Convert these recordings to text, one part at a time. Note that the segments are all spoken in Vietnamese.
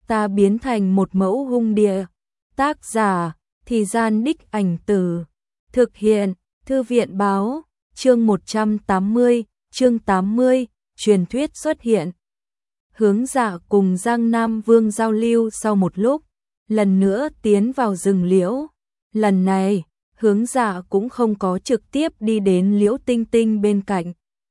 ta biến thành một mẫu hung địa. Tác giả, Thì Gian Đích Ảnh Từ. Thực hiện, Thư viện báo, chương 180, chương 80, truyền thuyết xuất hiện. Hướng Dạ cùng Giang Nam Vương giao lưu sau một lúc, lần nữa tiến vào rừng liễu. Lần này, Hướng Dạ cũng không có trực tiếp đi đến Liễu Tinh Tinh bên cạnh,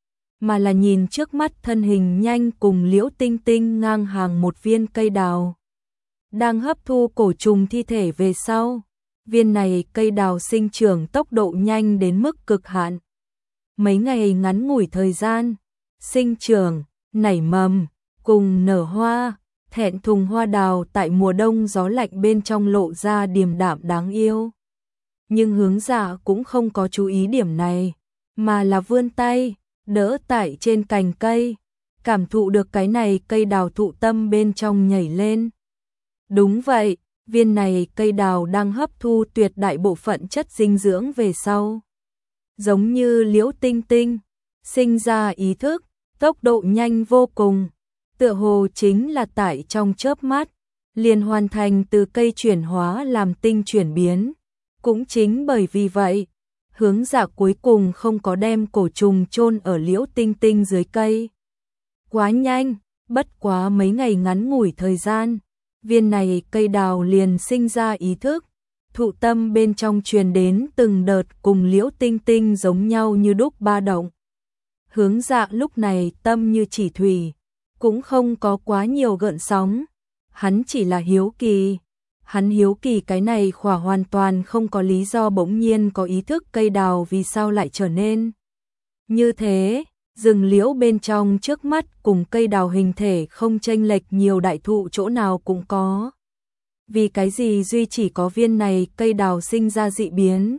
mà là nhìn trước mắt thân hình nhanh cùng Liễu Tinh Tinh ngang hàng một viên cây đào. Đang hấp thu cổ trùng thi thể về sau, viên này cây đào sinh trưởng tốc độ nhanh đến mức cực hạn. Mấy ngày ngắn ngủi thời gian, sinh trưởng, nảy mầm, cùng nở hoa, thẹn thùng hoa đào tại mùa đông gió lạnh bên trong lộ ra điềm đạm đáng yêu. Nhưng Hướng Dạ cũng không có chú ý điểm này, mà là vươn tay, đỡ tại trên cành cây, cảm thụ được cái này cây đào thụ tâm bên trong nhảy lên. Đúng vậy, viên này cây đào đang hấp thu tuyệt đại bộ phận chất dinh dưỡng về sau. Giống như Liễu Tinh Tinh, sinh ra ý thức, tốc độ nhanh vô cùng, tựa hồ chính là tại trong chớp mắt, liền hoàn thành từ cây chuyển hóa làm tinh chuyển biến. Cũng chính bởi vì vậy, Hướng Dạ cuối cùng không có đem cổ trùng chôn ở Liễu Tinh Tinh dưới cây. Quá nhanh, bất quá mấy ngày ngắn ngủi thời gian, viên này cây đào liền sinh ra ý thức, thụ tâm bên trong truyền đến từng đợt cùng Liễu Tinh Tinh giống nhau như đúc ba động. Hướng Dạ lúc này tâm như chỉ thủy, cũng không có quá nhiều gợn sóng, hắn chỉ là hiếu kỳ. Hắn hiếu kỳ cái này khỏa hoàn toàn không có lý do bỗng nhiên có ý thức cây đào vì sao lại trở nên như thế. Rừng liễu bên trong trước mắt cùng cây đào hình thể không chênh lệch nhiều, đại thụ chỗ nào cũng có. Vì cái gì duy chỉ có viên này cây đào sinh ra dị biến,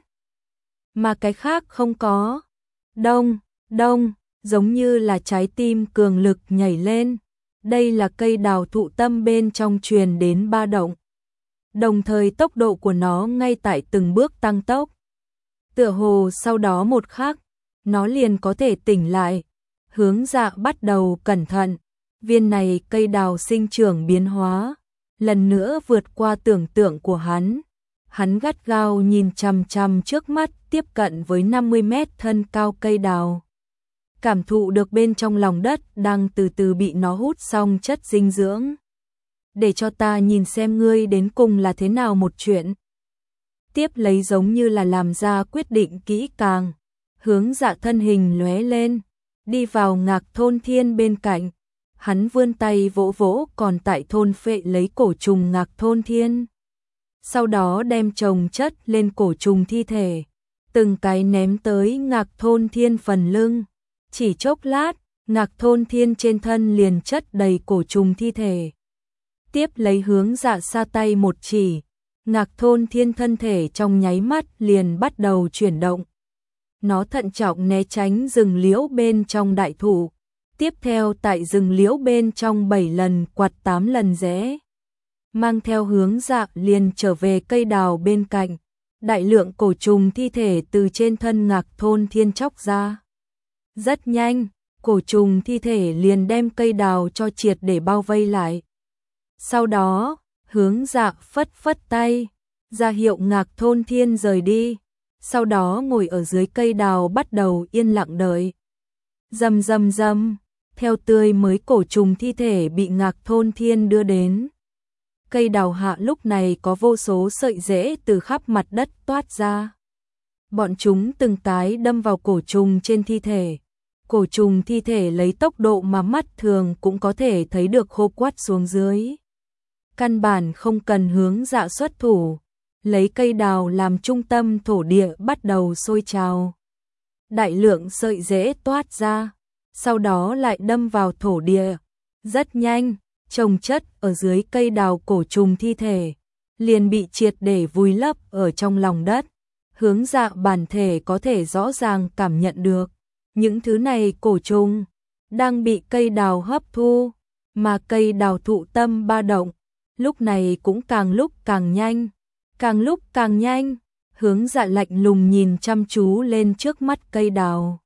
mà cái khác không có? Đông, đông, giống như là trái tim cường lực nhảy lên. Đây là cây đào thụ tâm bên trong truyền đến ba động. Đồng thời tốc độ của nó ngay tại từng bước tăng tốc. Tựa hồ sau đó một khắc, nó liền có thể tỉnh lại. Hướng Dạ bắt đầu cẩn thận, viên này cây đào sinh trưởng biến hóa, lần nữa vượt qua tưởng tượng của hắn. Hắn gắt gao nhìn chằm chằm trước mắt tiếp cận với 50 mét thân cao cây đào. Cảm thụ được bên trong lòng đất đang từ từ bị nó hút xong chất dinh dưỡng. Để cho ta nhìn xem ngươi đến cùng là thế nào một chuyện. Tiếp lấy giống như là làm ra quyết định kỹ càng. Hướng Dạ thân hình lóe lên, đi vào Ngạc Thôn Thiên bên cạnh. Hắn vươn tay vỗ vỗ còn tại thôn phệ lấy cổ trùng Ngạc Thôn Thiên. Sau đó đem chồng chất lên cổ trùng thi thể, từng cái ném tới Ngạc Thôn Thiên phần lưng. Chỉ chốc lát, Ngạc Thôn Thiên trên thân liền chất đầy cổ trùng thi thể. Tiếp lấy Hướng Dạ sa tay một chỉ, Ngạc Thôn Thiên thân thể trong nháy mắt liền bắt đầu chuyển động. Nó thận trọng né tránh rừng liễu bên trong đại thụ, tiếp theo tại rừng liễu bên trong 7 lần quạt 8 lần rẽ. Mang theo Hướng Dạ liền trở về cây đào bên cạnh, đại lượng cổ trùng thi thể từ trên thân Ngạc Thôn Thiên chóc ra. Rất nhanh, cổ trùng thi thể liền đem cây đào cho triệt để bao vây lại. Sau đó, Hướng Dạ phất phất tay, ra hiệu Ngạc Thôn Thiên rời đi. Sau đó ngồi ở dưới cây đào bắt đầu yên lặng đợi. Rầm rầm rầm, theo tươi mới cổ trùng thi thể bị Ngạc Thôn Thiên đưa đến. Cây đào hạ lúc này có vô số sợi rễ từ khắp mặt đất toát ra. Bọn chúng từng cái đâm vào cổ trùng trên thi thể. Cổ trùng thi thể lấy tốc độ mà mắt thường cũng có thể thấy được khô quắt xuống dưới. Căn bản không cần Hướng Dạ xuất thủ, lấy cây đào làm trung tâm thổ địa bắt đầu sôi trào. Đại lượng sợi rễ toát ra, sau đó lại đâm vào thổ địa. Rất nhanh, chồng chất ở dưới cây đào cổ trùng thi thể, liền bị triệt để vùi lấp ở trong lòng đất. Hướng Dạ bản thể có thể rõ ràng cảm nhận được, những thứ này cổ trùng đang bị cây đào hấp thu, mà cây đào thụ tâm ba động, lúc này cũng càng lúc càng nhanh. Càng lúc càng nhanh, Hướng Dạ lạnh lùng nhìn chăm chú lên trước mắt cây đào.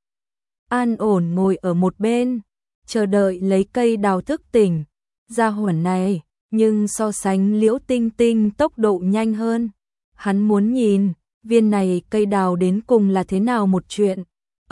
An ổn ngồi ở một bên, chờ đợi lấy cây đào thức tỉnh. Gia hỏa này, nhưng so sánh Liễu Tinh Tinh tốc độ nhanh hơn. Hắn muốn nhìn, viên này cây đào đến cùng là thế nào một chuyện.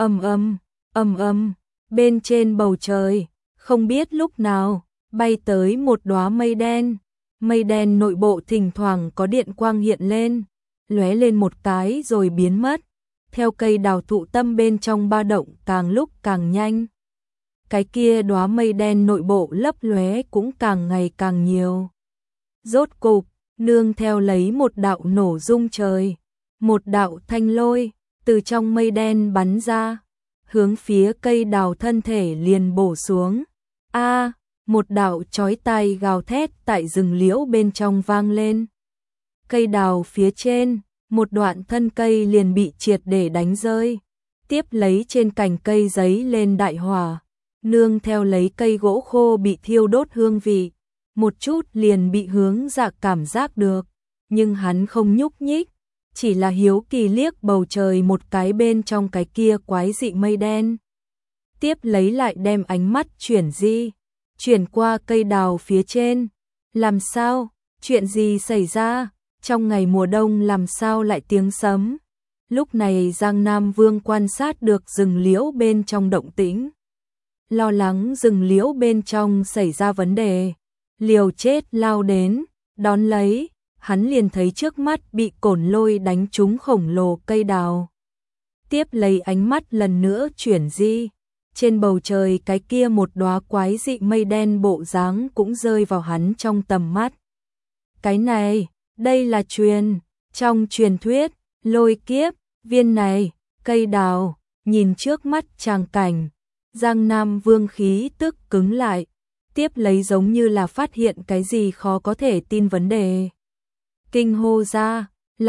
Ầm ầm, bên trên bầu trời, không biết lúc nào, bay tới một đóa mây đen. Mây đen nội bộ thỉnh thoảng có điện quang hiện lên, lóe lên một cái rồi biến mất. Theo cây đào thụ tâm bên trong ba động càng lúc càng nhanh. Cái kia đóa mây đen nội bộ lấp lóe cũng càng ngày càng nhiều. Rốt cục, nương theo lấy một đạo nổ rung trời, một đạo thanh lôi từ trong mây đen bắn ra, hướng phía cây đào thân thể liền bổ xuống. A, một đạo chói tai gào thét tại rừng liễu bên trong vang lên. Cây đào phía trên, một đoạn thân cây liền bị triệt để đánh rơi, tiếp lấy trên cành cây giấy lên đại hỏa, nương theo lấy cây gỗ khô bị thiêu đốt hương vị, một chút liền bị Hướng Dạ cảm giác được, nhưng hắn không nhúc nhích, chỉ là hiếu kỳ liếc bầu trời một cái bên trong cái kia quái dị mây đen. Tiếp lấy lại đem ánh mắt chuyển qua cây đào phía trên. Làm sao? Chuyện gì xảy ra? Trong ngày mùa đông làm sao lại tiếng sấm? Lúc này Giang Nam Vương quan sát được rừng liễu bên trong động tĩnh. Lo lắng rừng liễu bên trong xảy ra vấn đề, liều chết lao đến, đón lấy, hắn liền thấy trước mắt bị cổn lôi đánh trúng khổng lồ cây đào. Tiếp lấy ánh mắt lần nữa chuyển trên bầu trời cái kia một đóa quái dị mây đen bộ dáng cũng rơi vào hắn trong tầm mắt. Cái này, đây là trong truyền thuyết, lôi kiếp, viên này, cây đào, nhìn trước mắt tràng cảnh, Giang Nam Vương khí tức cứng lại, tiếp lấy giống như là phát hiện cái gì khó có thể tin vấn đề. Kinh hô ra,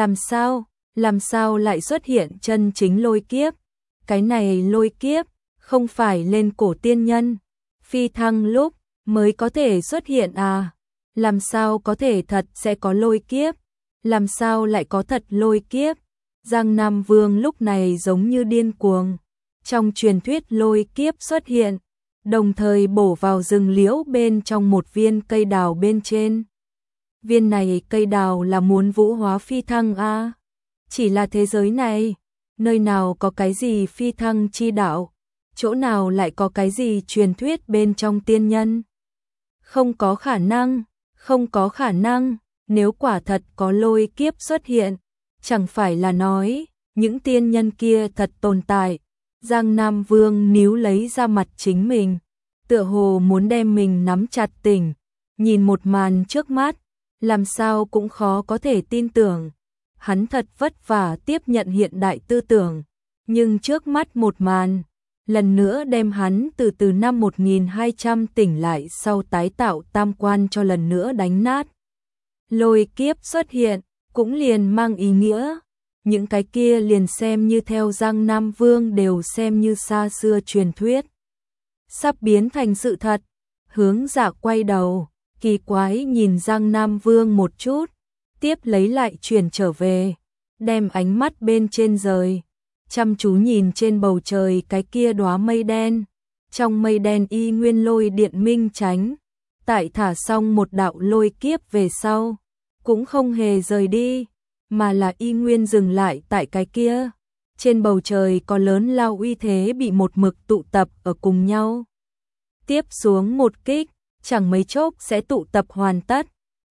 làm sao lại xuất hiện chân chính lôi kiếp? Cái này lôi kiếp, không phải lên cổ tiên nhân, phi thăng lúc mới có thể xuất hiện à? Làm sao có thể thật sẽ có lôi kiếp? Làm sao lại có thật lôi kiếp? Giang Nam Vương lúc này giống như điên cuồng. Trong truyền thuyết lôi kiếp xuất hiện, đồng thời bổ vào rừng liễu bên trong một viên cây đào bên trên. Viên này cây đào là muốn vũ hóa phi thăng à? Chỉ là thế giới này, nơi nào có cái gì phi thăng chi đạo? Chỗ nào lại có cái gì truyền thuyết bên trong tiên nhân? Không có khả năng, nếu quả thật có lôi kiếp xuất hiện, chẳng phải là nói, những tiên nhân kia thật tồn tại. Giang Nam Vương níu lấy ra mặt chính mình, tựa hồ muốn đem mình nắm chặt tỉnh, nhìn một màn trước mắt, làm sao cũng khó có thể tin tưởng. Hắn thật vất vả tiếp nhận hiện đại tư tưởng, nhưng trước mắt một màn, lần nữa đem hắn từ năm 1200 tỉnh lại sau tái tạo tam quan cho lần nữa đánh nát. Lôi kiếp xuất hiện, cũng liền mang ý nghĩa, những cái kia liền xem như theo Giang Nam Vương đều xem như xa xưa truyền thuyết. Sắp biến thành sự thật, Hướng Dạ quay đầu, kỳ quái nhìn Giang Nam Vương một chút, tiếp lấy lại chuyển trở về, đem ánh mắt bên trên rời, chăm chú nhìn trên bầu trời cái kia đóa mây đen, trong mây đen y nguyên lôi điện minh chánh, tại thả xong một đạo lôi kiếp về sau, cũng không hề rời đi, mà là y nguyên dừng lại tại cái kia. Trên bầu trời có lớn lao uy thế bị một mực tụ tập ở cùng nhau. Tiếp xuống một kích, chẳng mấy chốc sẽ tụ tập hoàn tất.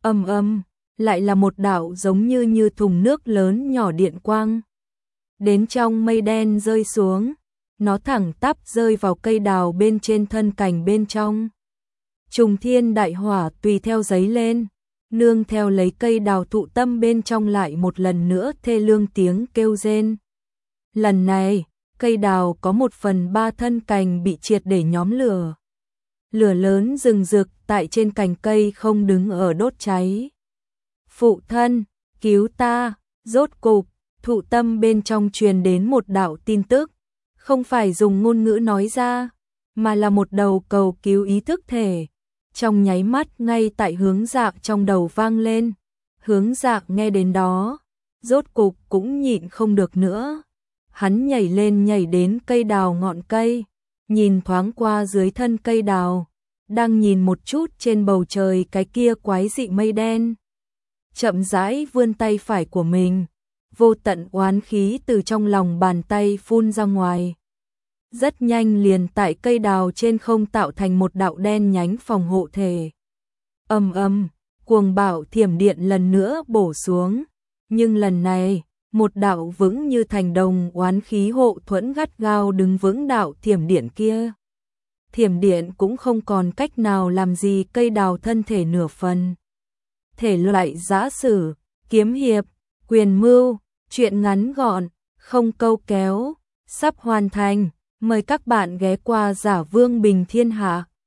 Lại là một đạo giống như thùng nước lớn nhỏ điện quang. Đến trong mây đen rơi xuống, nó thẳng tắp rơi vào cây đào bên trên thân cành bên trong. Trùng thiên đại hỏa tùy theo giấy lên, nương theo lấy cây đào thụ tâm bên trong lại một lần nữa thê lương tiếng kêu rên. Lần này, cây đào có 1/3 thân cành bị triệt để nhóm lửa. Lửa lớn rừng rực tại trên cành cây không đứng ở đốt cháy. Phụ thân, cứu ta, rốt cục, thụ tâm bên trong truyền đến một đạo tin tức, không phải dùng ngôn ngữ nói ra, mà là một đầu cầu cứu ý thức thể. Trong nháy mắt ngay tại Hướng Dạ trong đầu vang lên, Hướng Dạ nghe đến đó, rốt cục cũng nhịn không được nữa. Hắn nhảy đến cây đào ngọn cây, nhìn thoáng qua dưới thân cây đào, đang nhìn một chút trên bầu trời cái kia quái dị mây đen. Chậm rãi vươn tay phải của mình, vô tận oán khí từ trong lòng bàn tay phun ra ngoài. Rất nhanh liền tại cây đào trên không tạo thành một đạo đen nhánh phòng hộ thể. Ầm ầm, cuồng bạo thiểm điện lần nữa bổ xuống, nhưng lần này, một đạo vững như thành đồng oán khí hộ thuẫn gắt gao đứng vững đạo thiểm điện kia. Thiểm điện cũng không còn cách nào làm gì cây đào thân thể nửa phần. Thể loại giã sử, kiếm hiệp, quyền mưu, truyện ngắn gọn, không câu kéo, sắp hoàn thành. Mời các bạn ghé qua Giả Vương Bình Thiên Hạ.